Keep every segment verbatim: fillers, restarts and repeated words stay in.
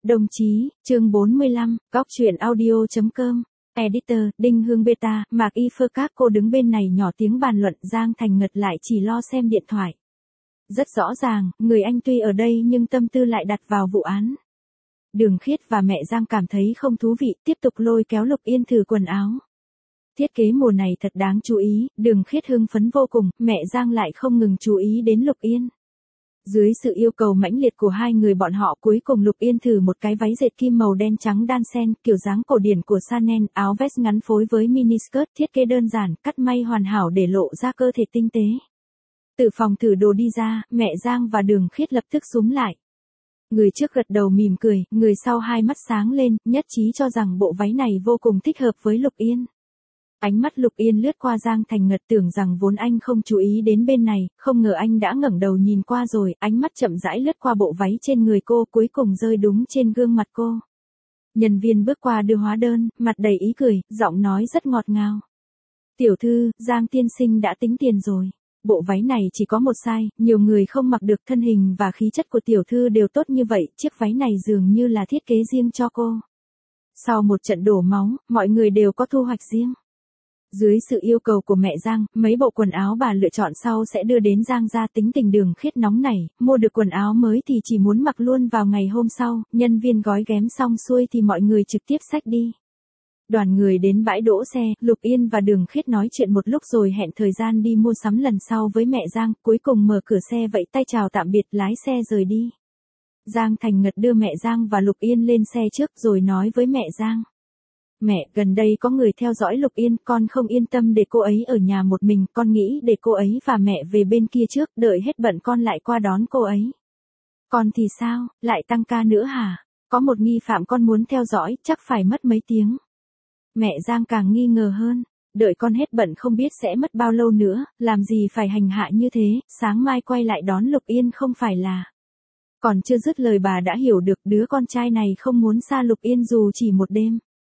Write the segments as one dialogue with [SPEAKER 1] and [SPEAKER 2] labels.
[SPEAKER 1] Đồng chí, chương bốn mươi lăm, góc truyện audio.com, Editor, Đinh Hương Beta, Mạc Y Phơ các cô đứng bên này nhỏ tiếng bàn luận, Giang Thành Ngật lại chỉ lo xem điện thoại. Rất rõ ràng, người anh tuy ở đây nhưng tâm tư lại đặt vào vụ án. Đường Khiết và mẹ Giang cảm thấy không thú vị, tiếp tục lôi kéo Lục Yên thử quần áo. Thiết kế mùa này thật đáng chú ý, Đường Khiết hưng phấn vô cùng, mẹ Giang lại không ngừng chú ý đến Lục Yên. Dưới sự yêu cầu mãnh liệt của hai người bọn họ, cuối cùng Lục Yên thử một cái váy dệt kim màu đen trắng đan xen, kiểu dáng cổ điển của Chanel, áo vest ngắn phối với mini skirt, thiết kế đơn giản, cắt may hoàn hảo để lộ ra cơ thể tinh tế. Từ phòng thử đồ đi ra, mẹ Giang và Đường Khiết lập tức xúm lại. Người trước gật đầu mỉm cười, người sau hai mắt sáng lên, nhất trí cho rằng bộ váy này vô cùng thích hợp với Lục Yên. Ánh mắt Lục Yên lướt qua Giang Thành Ngật, tưởng rằng vốn anh không chú ý đến bên này, không ngờ anh đã ngẩng đầu nhìn qua rồi, ánh mắt chậm rãi lướt qua bộ váy trên người cô, cuối cùng rơi đúng trên gương mặt cô. Nhân viên bước qua đưa hóa đơn, mặt đầy ý cười, giọng nói rất ngọt ngào. Tiểu thư, Giang tiên sinh đã tính tiền rồi. Bộ váy này chỉ có một size, nhiều người không mặc được, thân hình và khí chất của tiểu thư đều tốt như vậy, chiếc váy này dường như là thiết kế riêng cho cô. Sau một trận đổ máu, mọi người đều có thu hoạch riêng. Dưới sự yêu cầu của mẹ Giang, mấy bộ quần áo bà lựa chọn sau sẽ đưa đến Giang gia. Tính tình Đường Khiết nóng nảy, mua được quần áo mới thì chỉ muốn mặc luôn vào ngày hôm sau, nhân viên gói ghém xong xuôi thì mọi người trực tiếp xách đi. Đoàn người đến bãi đỗ xe, Lục Yên và Đường Khiết nói chuyện một lúc rồi hẹn thời gian đi mua sắm lần sau với mẹ Giang, cuối cùng mở cửa xe vẫy tay chào tạm biệt, lái xe rời đi. Giang Thành Ngật đưa mẹ Giang và Lục Yên lên xe trước rồi nói với mẹ Giang. Mẹ, gần đây có người theo dõi Lục Yên, con không yên tâm để cô ấy ở nhà một mình, con nghĩ để cô ấy và mẹ về bên kia trước, đợi hết bận con lại qua đón cô ấy. Con thì sao, lại tăng ca nữa hả? Có một nghi phạm con muốn theo dõi, chắc phải mất mấy tiếng. Mẹ Giang càng nghi ngờ hơn, đợi con hết bận không biết sẽ mất bao lâu nữa, làm gì phải hành hạ như thế, sáng mai quay lại đón Lục Yên không phải là... Còn chưa dứt lời bà đã hiểu được đứa con trai này không muốn xa Lục Yên dù chỉ một đêm.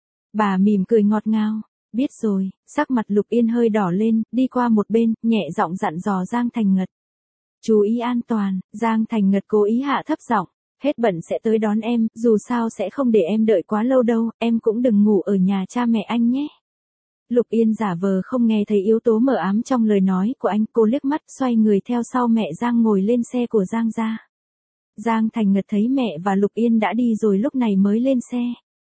[SPEAKER 1] Bà mỉm cười ngọt ngào, biết rồi, sắc mặt Lục Yên hơi đỏ lên, đi qua một bên, nhẹ giọng dặn dò Giang Thành Ngật. Chú ý an toàn, Giang Thành Ngật cố ý hạ thấp giọng, hết bận sẽ tới đón em, dù sao sẽ không để em đợi quá lâu đâu, em cũng đừng ngủ ở nhà cha mẹ anh nhé. Lục Yên giả vờ không nghe thấy yếu tố mờ ám trong lời nói của anh, cô liếc mắt xoay người theo sau mẹ Giang ngồi lên xe của Giang gia. Giang Thành Ngật thấy mẹ và Lục Yên đã đi rồi lúc này mới lên xe.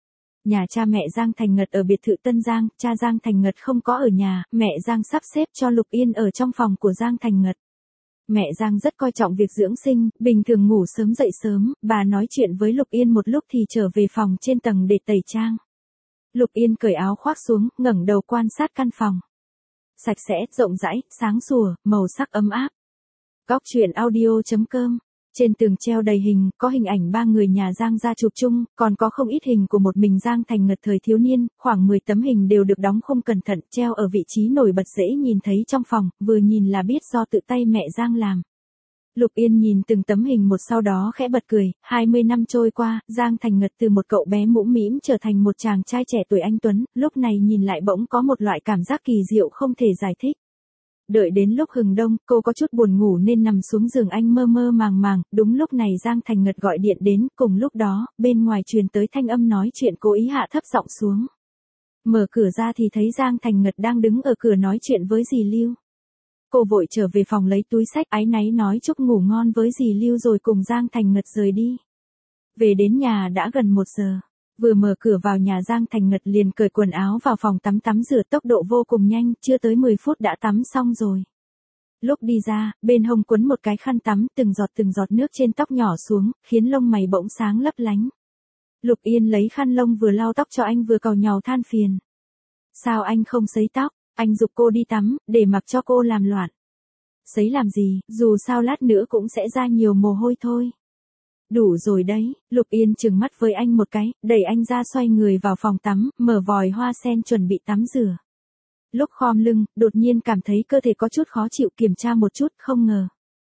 [SPEAKER 1] Nhà cha mẹ Giang Thành Ngật ở biệt thự Tân Giang, cha Giang Thành Ngật không có ở nhà, mẹ Giang sắp xếp cho Lục Yên ở trong phòng của Giang Thành Ngật. Mẹ Giang rất coi trọng việc dưỡng sinh, bình thường ngủ sớm dậy sớm, bà nói chuyện với Lục Yên một lúc thì trở về phòng trên tầng để tẩy trang. Lục Yên cởi áo khoác xuống, ngẩng đầu quan sát căn phòng. Sạch sẽ, rộng rãi, sáng sủa, màu sắc ấm áp. Góc truyện audio.com. Trên tường treo đầy hình, có hình ảnh ba người nhà Giang gia chụp chung, còn có không ít hình của một mình Giang Thành Ngật thời thiếu niên, khoảng mười tấm hình đều được đóng không cẩn thận, treo ở vị trí nổi bật dễ nhìn thấy trong phòng, vừa nhìn là biết do tự tay mẹ Giang làm. Lục Yên nhìn từng tấm hình một sau đó khẽ bật cười, hai mươi năm trôi qua, Giang Thành Ngật từ một cậu bé mũm mĩm trở thành một chàng trai trẻ tuổi anh tuấn, lúc này nhìn lại bỗng có một loại cảm giác kỳ diệu không thể giải thích. Đợi đến lúc hừng đông, cô có chút buồn ngủ nên nằm xuống giường anh mơ mơ màng màng, đúng lúc này Giang Thành Ngật gọi điện đến, cùng lúc đó, bên ngoài truyền tới thanh âm nói chuyện cố ý hạ thấp giọng xuống. Mở cửa ra thì thấy Giang Thành Ngật đang đứng ở cửa nói chuyện với dì Lưu. Cô vội trở về phòng lấy túi xách, áy náy nói chúc ngủ ngon với dì Lưu rồi cùng Giang Thành Ngật rời đi. Về đến nhà đã gần một giờ. Vừa mở cửa vào nhà Giang Thành Ngật liền cởi quần áo vào phòng tắm tắm rửa tốc độ vô cùng nhanh, chưa tới mười phút đã tắm xong rồi. Lúc đi ra, bên hông quấn một cái khăn tắm, từng giọt từng giọt nước trên tóc nhỏ xuống, khiến lông mày bỗng sáng lấp lánh. Lục Yên lấy khăn lông vừa lau tóc cho anh vừa càu nhàu than phiền. Sao anh không sấy tóc, anh giục cô đi tắm, để mặc cho cô làm loạn. Sấy làm gì, dù sao lát nữa cũng sẽ ra nhiều mồ hôi thôi. Đủ rồi đấy, Lục Yên trừng mắt với anh một cái, đẩy anh ra xoay người vào phòng tắm, mở vòi hoa sen chuẩn bị tắm rửa. Lúc khom lưng, đột nhiên cảm thấy cơ thể có chút khó chịu, kiểm tra một chút, không ngờ.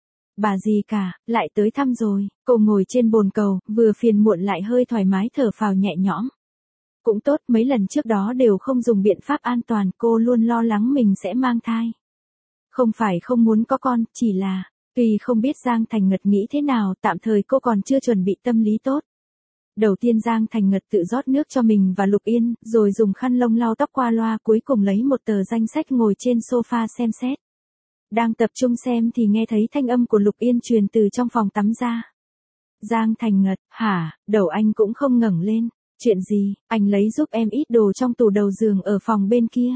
[SPEAKER 1] Bà gì cả, lại tới thăm rồi, cô ngồi trên bồn cầu, vừa phiền muộn lại hơi thoải mái thở phào nhẹ nhõm. Cũng tốt, mấy lần trước đó đều không dùng biện pháp an toàn, cô luôn lo lắng mình sẽ mang thai. Không phải không muốn có con, chỉ là... Tuy không biết Giang Thành Ngật nghĩ thế nào, tạm thời cô còn chưa chuẩn bị tâm lý tốt. Đầu tiên Giang Thành Ngật tự rót nước cho mình và Lục Yên, rồi dùng khăn lông lau tóc qua loa, cuối cùng lấy một tờ danh sách ngồi trên sofa xem xét. Đang tập trung xem thì nghe thấy thanh âm của Lục Yên truyền từ trong phòng tắm ra. Giang Thành Ngật, hả, đầu anh cũng không ngẩng lên. Chuyện gì, anh lấy giúp em ít đồ trong tủ đầu giường ở phòng bên kia.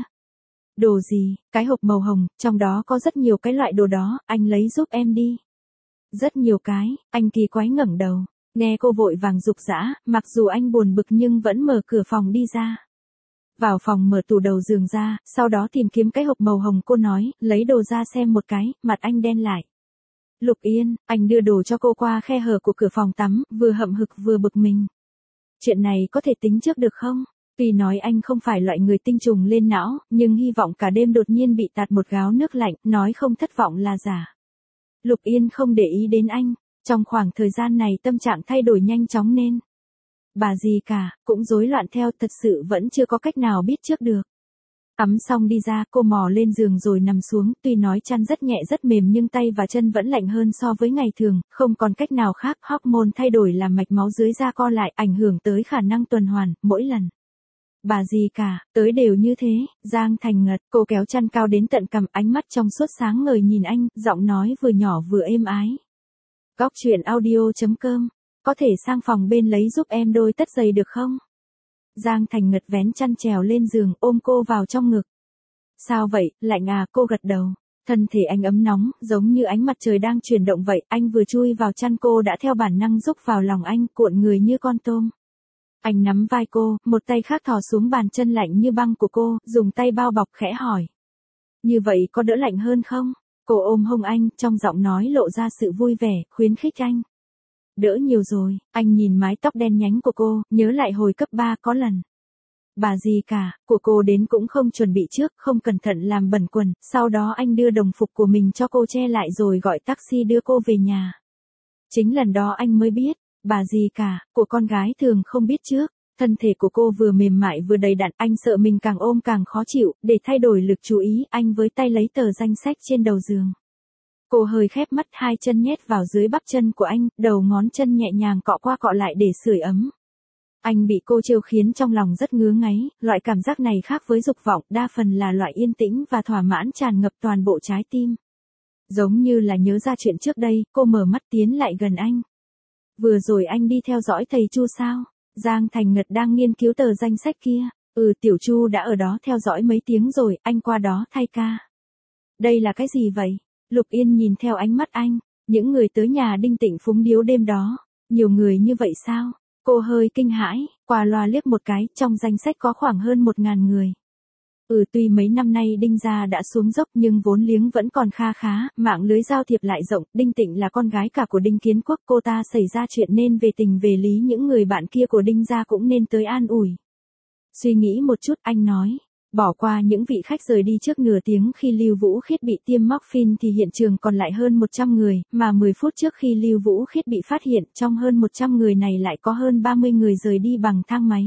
[SPEAKER 1] Đồ gì, cái hộp màu hồng, trong đó có rất nhiều cái loại đồ đó, anh lấy giúp em đi. Rất nhiều cái, anh kỳ quái ngẩng đầu. Nghe cô vội vàng rục rã, mặc dù anh buồn bực nhưng vẫn mở cửa phòng đi ra. Vào phòng mở tủ đầu giường ra, sau đó tìm kiếm cái hộp màu hồng, cô nói, lấy đồ ra xem một cái, mặt anh đen lại. Lục Yên, anh đưa đồ cho cô qua khe hở của cửa phòng tắm, vừa hậm hực vừa bực mình. Chuyện này có thể tính trước được không? Tuy nói anh không phải loại người tinh trùng lên não, nhưng hy vọng cả đêm đột nhiên bị tạt một gáo nước lạnh, nói không thất vọng là giả. Lục Yên không để ý đến anh. Trong khoảng thời gian này tâm trạng thay đổi nhanh chóng nên bà gì cả, cũng rối loạn theo, thật sự vẫn chưa có cách nào biết trước được. Tắm xong đi ra, cô mò lên giường rồi nằm xuống, tuy nói chăn rất nhẹ rất mềm nhưng tay và chân vẫn lạnh hơn so với ngày thường, không còn cách nào khác, hormone thay đổi làm mạch máu dưới da co lại, ảnh hưởng tới khả năng tuần hoàn, mỗi lần. Bà gì cả, tới đều như thế. Giang Thành Ngật, cô kéo chăn cao đến tận cằm, ánh mắt trong suốt sáng ngời nhìn anh, giọng nói vừa nhỏ vừa êm ái. Góc truyện audio chấm com, có thể sang phòng bên lấy giúp em đôi tất giày được không? Giang Thành Ngật vén chăn trèo lên giường, ôm cô vào trong ngực. Sao vậy, lạnh à? Cô gật đầu. Thân thể anh ấm nóng, giống như ánh mặt trời đang chuyển động vậy, anh vừa chui vào chăn cô đã theo bản năng rúc vào lòng anh, cuộn người như con tôm. Anh nắm vai cô, một tay khác thò xuống bàn chân lạnh như băng của cô, dùng tay bao bọc khẽ hỏi. Như vậy có đỡ lạnh hơn không? Cô ôm hông anh, trong giọng nói lộ ra sự vui vẻ, khuyến khích anh. Đỡ nhiều rồi, anh nhìn mái tóc đen nhánh của cô, nhớ lại hồi cấp ba có lần. Bà gì cả, của cô đến cũng không chuẩn bị trước, không cẩn thận làm bẩn quần, sau đó anh đưa đồng phục của mình cho cô che lại rồi gọi taxi đưa cô về nhà. Chính lần đó anh mới biết, bà gì cả, của con gái thường không biết trước. Thân thể của cô vừa mềm mại vừa đầy đặn, anh sợ mình càng ôm càng khó chịu, để thay đổi lực chú ý, anh với tay lấy tờ danh sách trên đầu giường. Cô hơi khép mắt, hai chân nhét vào dưới bắp chân của anh, đầu ngón chân nhẹ nhàng cọ qua cọ lại để sưởi ấm. Anh bị cô trêu khiến trong lòng rất ngứa ngáy, loại cảm giác này khác với dục vọng, đa phần là loại yên tĩnh và thỏa mãn tràn ngập toàn bộ trái tim. Giống như là nhớ ra chuyện trước đây, cô mở mắt tiến lại gần anh. Vừa rồi anh đi theo dõi thầy Chu sao? Giang Thành Ngật đang nghiên cứu tờ danh sách kia. Ừ, Tiểu Chu đã ở đó theo dõi mấy tiếng rồi, anh qua đó thay ca. Đây là cái gì vậy? Lục Yên nhìn theo ánh mắt anh. Những người tới nhà Đinh Tịnh phúng điếu đêm đó. Nhiều người như vậy sao? Cô hơi kinh hãi, qua loa liếc một cái, trong danh sách có khoảng hơn một ngàn người. Ừ, tuy mấy năm nay Đinh gia đã xuống dốc nhưng vốn liếng vẫn còn kha khá, mạng lưới giao thiệp lại rộng, Đinh Tịnh là con gái cả của Đinh Kiến Quốc, cô ta xảy ra chuyện nên về tình về lý những người bạn kia của Đinh gia cũng nên tới an ủi. Suy nghĩ một chút, anh nói, bỏ qua những vị khách rời đi trước nửa tiếng khi Lưu Vũ Khiết bị tiêm morphine thì hiện trường còn lại hơn một trăm người, mà mười phút trước khi Lưu Vũ Khiết bị phát hiện, trong hơn một trăm người này lại có hơn ba mươi người rời đi bằng thang máy.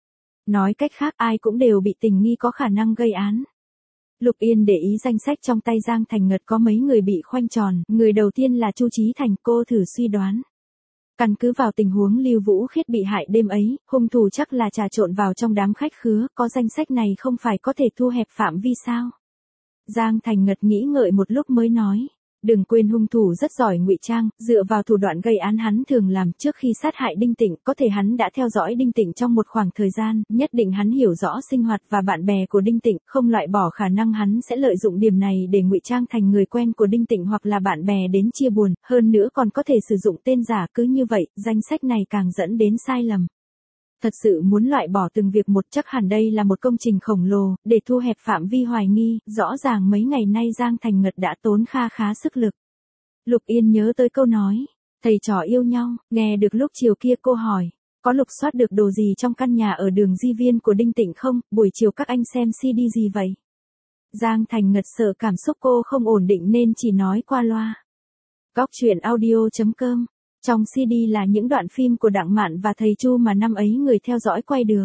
[SPEAKER 1] Nói cách khác ai cũng đều bị tình nghi có khả năng gây án. Lục Yên để ý danh sách trong tay Giang Thành Ngật có mấy người bị khoanh tròn, người đầu tiên là Chu Chí Thành, cô thử suy đoán. Căn cứ vào tình huống Lưu Vũ Khiết bị hại đêm ấy, hung thủ chắc là trà trộn vào trong đám khách khứa, có danh sách này không phải có thể thu hẹp phạm vi sao? Giang Thành Ngật nghĩ ngợi một lúc mới nói. Đừng quên hung thủ rất giỏi ngụy trang, dựa vào thủ đoạn gây án hắn thường làm trước khi sát hại Đinh Tịnh, có thể hắn đã theo dõi Đinh Tịnh trong một khoảng thời gian, nhất định hắn hiểu rõ sinh hoạt và bạn bè của Đinh Tịnh, không loại bỏ khả năng hắn sẽ lợi dụng điểm này để ngụy trang thành người quen của Đinh Tịnh hoặc là bạn bè đến chia buồn, hơn nữa còn có thể sử dụng tên giả, cứ như vậy, danh sách này càng dẫn đến sai lầm. Thật sự muốn loại bỏ từng việc một chắc hẳn đây là một công trình khổng lồ, để thu hẹp phạm vi hoài nghi, rõ ràng mấy ngày nay Giang Thành Ngật đã tốn kha khá sức lực. Lục Yên nhớ tới câu nói, thầy trò yêu nhau, nghe được lúc chiều kia cô hỏi, có lục soát được đồ gì trong căn nhà ở đường Di Viên của Đinh Tịnh không, buổi chiều các anh xem xê đê gì vậy? Giang Thành Ngật sợ cảm xúc cô không ổn định nên chỉ nói qua loa. Góc truyện audio chấm com. Trong xê đê là những đoạn phim của Đặng Mạn và thầy Chu mà năm ấy người theo dõi quay được.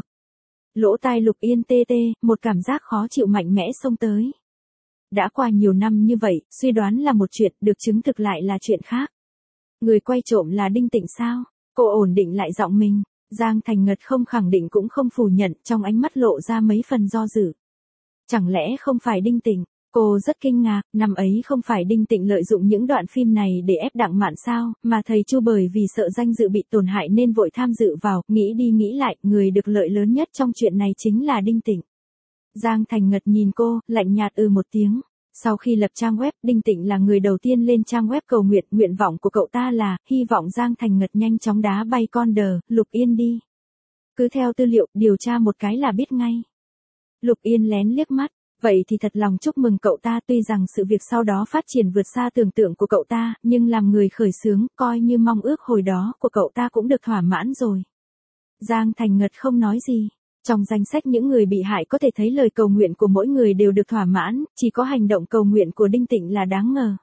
[SPEAKER 1] Lỗ tai Lục Yên tê tê, một cảm giác khó chịu mạnh mẽ xông tới. Đã qua nhiều năm như vậy, suy đoán là một chuyện, được chứng thực lại là chuyện khác. Người quay trộm là Đinh Tịnh sao? Cô ổn định lại giọng mình. Giang Thành Ngật không khẳng định cũng không phủ nhận, trong ánh mắt lộ ra mấy phần do dự. Chẳng lẽ không phải Đinh Tịnh? Cô rất kinh ngạc, năm ấy không phải Đinh Tịnh lợi dụng những đoạn phim này để ép Đặng Mạn sao, mà thầy Chu bởi vì sợ danh dự bị tổn hại nên vội tham dự vào, nghĩ đi nghĩ lại, người được lợi lớn nhất trong chuyện này chính là Đinh Tịnh. Giang Thành Ngật nhìn cô, lạnh nhạt ừ một tiếng. Sau khi lập trang web, Đinh Tịnh là người đầu tiên lên trang web cầu nguyện, nguyện vọng của cậu ta là, hy vọng Giang Thành Ngật nhanh chóng đá bay con đờ, Lục Yên đi. Cứ theo tư liệu, điều tra một cái là biết ngay. Lục Yên lén liếc mắt, vậy thì thật lòng chúc mừng cậu ta, tuy rằng sự việc sau đó phát triển vượt xa tưởng tượng của cậu ta, nhưng làm người khởi xướng, coi như mong ước hồi đó của cậu ta cũng được thỏa mãn rồi. Giang Thành Ngật không nói gì. Trong danh sách những người bị hại có thể thấy lời cầu nguyện của mỗi người đều được thỏa mãn, chỉ có hành động cầu nguyện của Đinh Tịnh là đáng ngờ.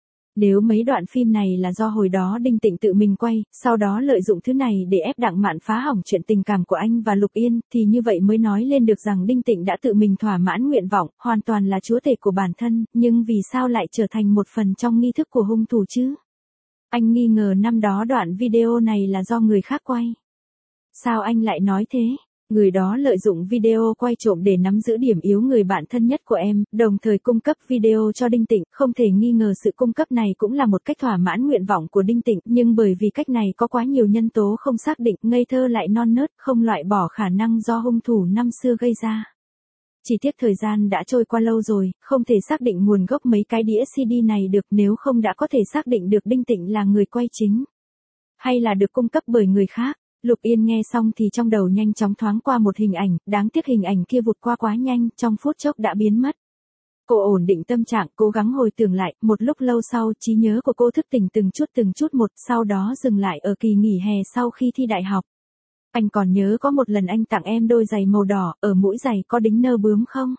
[SPEAKER 1] Nếu mấy đoạn phim này là do hồi đó Đinh Tịnh tự mình quay, sau đó lợi dụng thứ này để ép Đặng Mạn phá hỏng chuyện tình cảm của anh và Lục Yên, thì như vậy mới nói lên được rằng Đinh Tịnh đã tự mình thỏa mãn nguyện vọng, hoàn toàn là chúa tể của bản thân, nhưng vì sao lại trở thành một phần trong nghi thức của hung thủ chứ? Anh nghi ngờ năm đó đoạn video này là do người khác quay. Sao anh lại nói thế? Người đó lợi dụng video quay trộm để nắm giữ điểm yếu người bạn thân nhất của em, đồng thời cung cấp video cho Đinh Tịnh, không thể nghi ngờ sự cung cấp này cũng là một cách thỏa mãn nguyện vọng của Đinh Tịnh, nhưng bởi vì cách này có quá nhiều nhân tố không xác định, ngây thơ lại non nớt, không loại bỏ khả năng do hung thủ năm xưa gây ra. Chỉ tiếc thời gian đã trôi qua lâu rồi, không thể xác định nguồn gốc mấy cái đĩa xê đê này được, nếu không đã có thể xác định được Đinh Tịnh là người quay chính, hay là được cung cấp bởi người khác. Lục Yên nghe xong thì trong đầu nhanh chóng thoáng qua một hình ảnh, đáng tiếc hình ảnh kia vụt qua quá nhanh, trong phút chốc đã biến mất. Cô ổn định tâm trạng, cố gắng hồi tưởng lại, một lúc lâu sau, trí nhớ của cô thức tỉnh từng chút từng chút một, sau đó dừng lại ở kỳ nghỉ hè sau khi thi đại học. Anh còn nhớ có một lần anh tặng em đôi giày màu đỏ, ở mũi giày có đính nơ bướm không?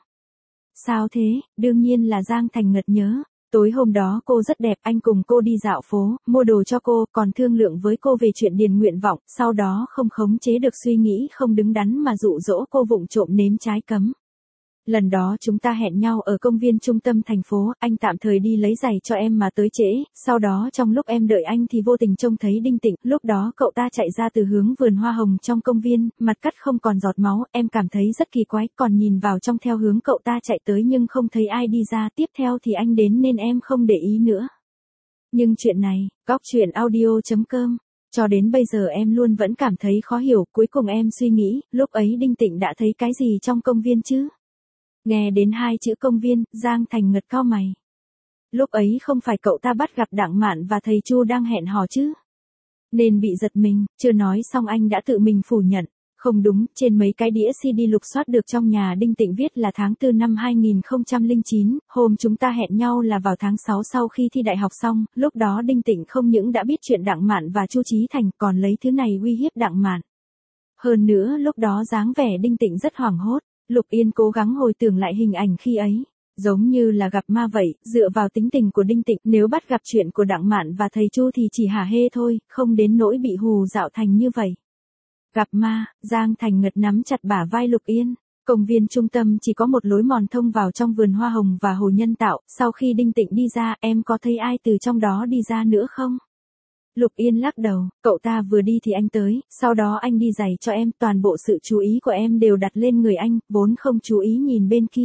[SPEAKER 1] Sao thế? Đương nhiên là Giang Thành Ngật nhớ. Tối hôm đó cô rất đẹp, anh cùng cô đi dạo phố, mua đồ cho cô, còn thương lượng với cô về chuyện điền nguyện vọng, sau đó không khống chế được suy nghĩ không đứng đắn mà dụ dỗ cô vụng trộm nếm trái cấm. Lần đó chúng ta hẹn nhau ở công viên trung tâm thành phố, anh tạm thời đi lấy giày cho em mà tới trễ, sau đó trong lúc em đợi anh thì vô tình trông thấy Đinh Tịnh, lúc đó cậu ta chạy ra từ hướng vườn hoa hồng trong công viên, mặt cắt không còn giọt máu, em cảm thấy rất kỳ quái, còn nhìn vào trong theo hướng cậu ta chạy tới nhưng không thấy ai đi ra, tiếp theo thì anh đến nên em không để ý nữa. Nhưng chuyện này, góc truyện audio chấm com, cho đến bây giờ em luôn vẫn cảm thấy khó hiểu, cuối cùng em suy nghĩ, lúc ấy Đinh Tịnh đã thấy cái gì trong công viên chứ? Nghe đến hai chữ công viên, Giang Thành Ngật cau mày. Lúc ấy không phải cậu ta bắt gặp Đặng Mạn và thầy Chu đang hẹn hò chứ? Nên bị giật mình, chưa nói xong anh đã tự mình phủ nhận. Không đúng, trên mấy cái đĩa xê đê lục soát được trong nhà Đinh Tịnh viết là tháng tư năm hai nghìn không trăm lẻ chín, hôm chúng ta hẹn nhau là vào tháng sáu sau khi thi đại học xong, lúc đó Đinh Tịnh không những đã biết chuyện Đặng Mạn và Chu Chí Thành còn lấy thứ này uy hiếp Đặng Mạn. Hơn nữa lúc đó dáng vẻ Đinh Tịnh rất hoảng hốt. Lục Yên cố gắng hồi tưởng lại hình ảnh khi ấy, giống như là gặp ma vậy, dựa vào tính tình của Đinh Tịnh, nếu bắt gặp chuyện của Đặng Mạn và thầy Chu thì chỉ hả hê thôi, không đến nỗi bị hù dạo thành như vậy. Gặp ma, Giang Thành Ngật nắm chặt bả vai Lục Yên. Công viên trung tâm chỉ có một lối mòn thông vào trong vườn hoa hồng và hồ nhân tạo, sau khi Đinh Tịnh đi ra, em có thấy ai từ trong đó đi ra nữa không? Lục Yên lắc đầu, cậu ta vừa đi thì anh tới, sau đó anh đi giày cho em, toàn bộ sự chú ý của em đều đặt lên người anh, vốn không chú ý nhìn bên kia.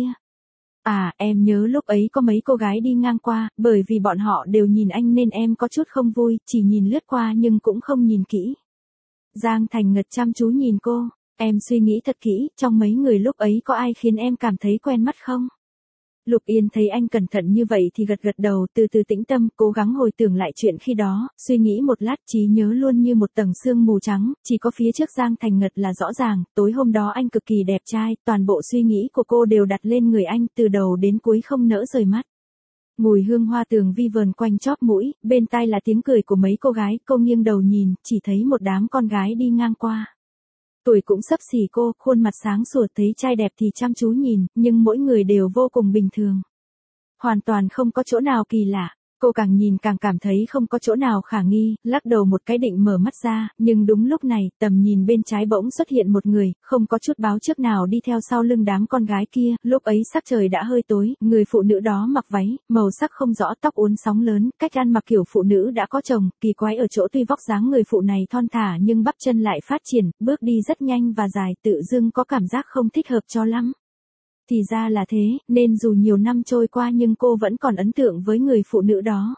[SPEAKER 1] À, em nhớ lúc ấy có mấy cô gái đi ngang qua, bởi vì bọn họ đều nhìn anh nên em có chút không vui, chỉ nhìn lướt qua nhưng cũng không nhìn kỹ. Giang Thành Ngật chăm chú nhìn cô, em suy nghĩ thật kỹ, trong mấy người lúc ấy có ai khiến em cảm thấy quen mắt không? Lục Yên thấy anh cẩn thận như vậy thì gật gật đầu, từ từ tĩnh tâm, cố gắng hồi tưởng lại chuyện khi đó, suy nghĩ một lát, trí nhớ luôn như một tầng sương mù trắng, chỉ có phía trước Giang Thành Ngật là rõ ràng, tối hôm đó anh cực kỳ đẹp trai, toàn bộ suy nghĩ của cô đều đặt lên người anh, từ đầu đến cuối không nỡ rời mắt. Mùi hương hoa tường vi vờn quanh chóp mũi, bên tai là tiếng cười của mấy cô gái, cô nghiêng đầu nhìn, chỉ thấy một đám con gái đi ngang qua. Tuổi cũng xấp xỉ cô, khuôn mặt sáng sủa, thấy trai đẹp thì chăm chú nhìn, nhưng mỗi người đều vô cùng bình thường. Hoàn toàn không có chỗ nào kỳ lạ. Cô càng nhìn càng cảm thấy không có chỗ nào khả nghi, lắc đầu một cái định mở mắt ra, nhưng đúng lúc này, tầm nhìn bên trái bỗng xuất hiện một người, không có chút báo trước nào đi theo sau lưng đám con gái kia, lúc ấy sắc trời đã hơi tối, người phụ nữ đó mặc váy, màu sắc không rõ, tóc uốn sóng lớn, cách ăn mặc kiểu phụ nữ đã có chồng, kỳ quái ở chỗ tuy vóc dáng người phụ này thon thả nhưng bắp chân lại phát triển, bước đi rất nhanh và dài, tự dưng có cảm giác không thích hợp cho lắm. Thì ra là thế, nên dù nhiều năm trôi qua nhưng cô vẫn còn ấn tượng với người phụ nữ đó.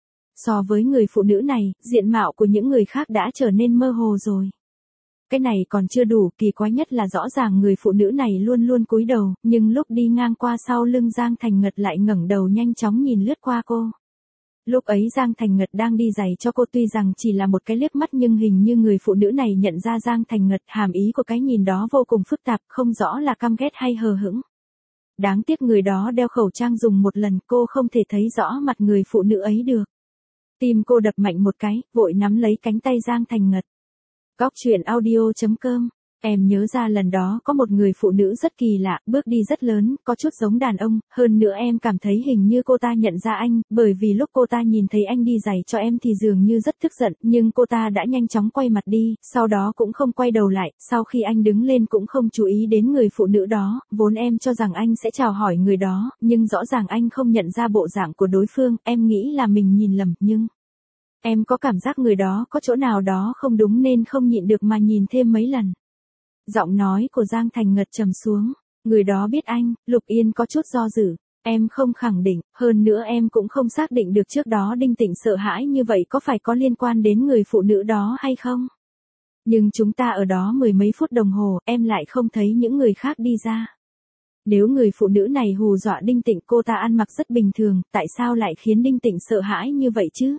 [SPEAKER 1] So với người phụ nữ này, diện mạo của những người khác đã trở nên mơ hồ rồi. Cái này còn chưa đủ, kỳ quái nhất là rõ ràng người phụ nữ này luôn luôn cúi đầu, nhưng lúc đi ngang qua sau lưng Giang Thành Ngật lại ngẩng đầu nhanh chóng nhìn lướt qua cô. Lúc ấy Giang Thành Ngật đang đi giày cho cô, tuy rằng chỉ là một cái liếc mắt nhưng hình như người phụ nữ này nhận ra Giang Thành Ngật, hàm ý của cái nhìn đó vô cùng phức tạp, không rõ là căm ghét hay hờ hững. Đáng tiếc người đó đeo khẩu trang dùng một lần, cô không thể thấy rõ mặt người phụ nữ ấy được. Tim cô đập mạnh một cái, vội nắm lấy cánh tay Giang Thành Ngật. Góc truyện audio chấm com. Em nhớ ra lần đó có một người phụ nữ rất kỳ lạ, bước đi rất lớn, có chút giống đàn ông, hơn nữa em cảm thấy hình như cô ta nhận ra anh, bởi vì lúc cô ta nhìn thấy anh đi giày cho em thì dường như rất tức giận, nhưng cô ta đã nhanh chóng quay mặt đi, sau đó cũng không quay đầu lại, sau khi anh đứng lên cũng không chú ý đến người phụ nữ đó, vốn em cho rằng anh sẽ chào hỏi người đó, nhưng rõ ràng anh không nhận ra bộ dạng của đối phương, em nghĩ là mình nhìn lầm, nhưng... Em có cảm giác người đó có chỗ nào đó không đúng nên không nhịn được mà nhìn thêm mấy lần. Giọng nói của Giang Thành Ngật trầm xuống. Người đó biết anh, Lục Yên có chút do dự. Em không khẳng định, hơn nữa em cũng không xác định được trước đó Đinh Tịnh sợ hãi như vậy có phải có liên quan đến người phụ nữ đó hay không. Nhưng chúng ta ở đó mười mấy phút đồng hồ, em lại không thấy những người khác đi ra. Nếu người phụ nữ này hù dọa Đinh Tịnh, cô ta ăn mặc rất bình thường, tại sao lại khiến Đinh Tịnh sợ hãi như vậy chứ?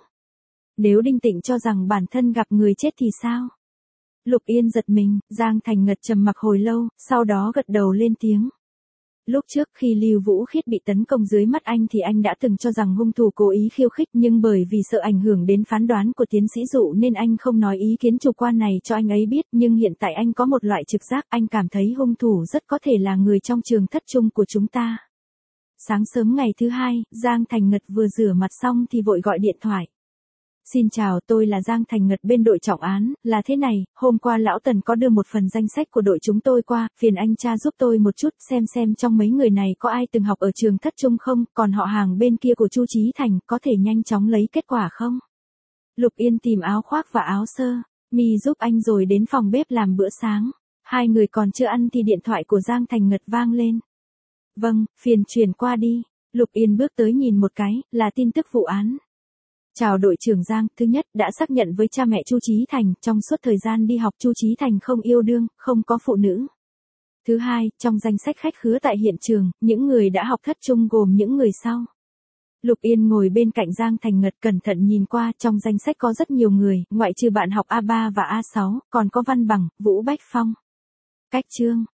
[SPEAKER 1] Nếu Đinh Tịnh cho rằng bản thân gặp người chết thì sao? Lục Yên giật mình, Giang Thành Ngật trầm mặc hồi lâu, sau đó gật đầu lên tiếng. Lúc trước khi Lưu Vũ Khiết bị tấn công dưới mắt anh thì anh đã từng cho rằng hung thủ cố ý khiêu khích, nhưng bởi vì sợ ảnh hưởng đến phán đoán của tiến sĩ Dụ nên anh không nói ý kiến chủ quan này cho anh ấy biết, nhưng hiện tại anh có một loại trực giác, anh cảm thấy hung thủ rất có thể là người trong trường thất trung của chúng ta. Sáng sớm ngày thứ hai, Giang Thành Ngật vừa rửa mặt xong thì vội gọi điện thoại. Xin chào, tôi là Giang Thành Ngật bên đội trọng án, là thế này, hôm qua lão Tần có đưa một phần danh sách của đội chúng tôi qua, phiền anh tra giúp tôi một chút xem xem trong mấy người này có ai từng học ở trường thất trung không, còn họ hàng bên kia của Chu Chí Thành có thể nhanh chóng lấy kết quả không? Lục Yên tìm áo khoác và áo sơ, mi giúp anh rồi đến phòng bếp làm bữa sáng. Hai người còn chưa ăn thì điện thoại của Giang Thành Ngật vang lên. Vâng, phiền truyền qua đi. Lục Yên bước tới nhìn một cái, là tin tức vụ án. Chào đội trưởng Giang, thứ nhất, đã xác nhận với cha mẹ Chu Chí Thành, trong suốt thời gian đi học Chu Chí Thành không yêu đương, không có phụ nữ. Thứ hai, trong danh sách khách khứa tại hiện trường, những người đã học thất trung gồm những người sau. Lục Yên ngồi bên cạnh Giang Thành Ngật cẩn thận nhìn qua, trong danh sách có rất nhiều người, ngoại trừ bạn học A ba và A sáu, còn có Văn Bằng, Vũ Bách Phong. Cách chương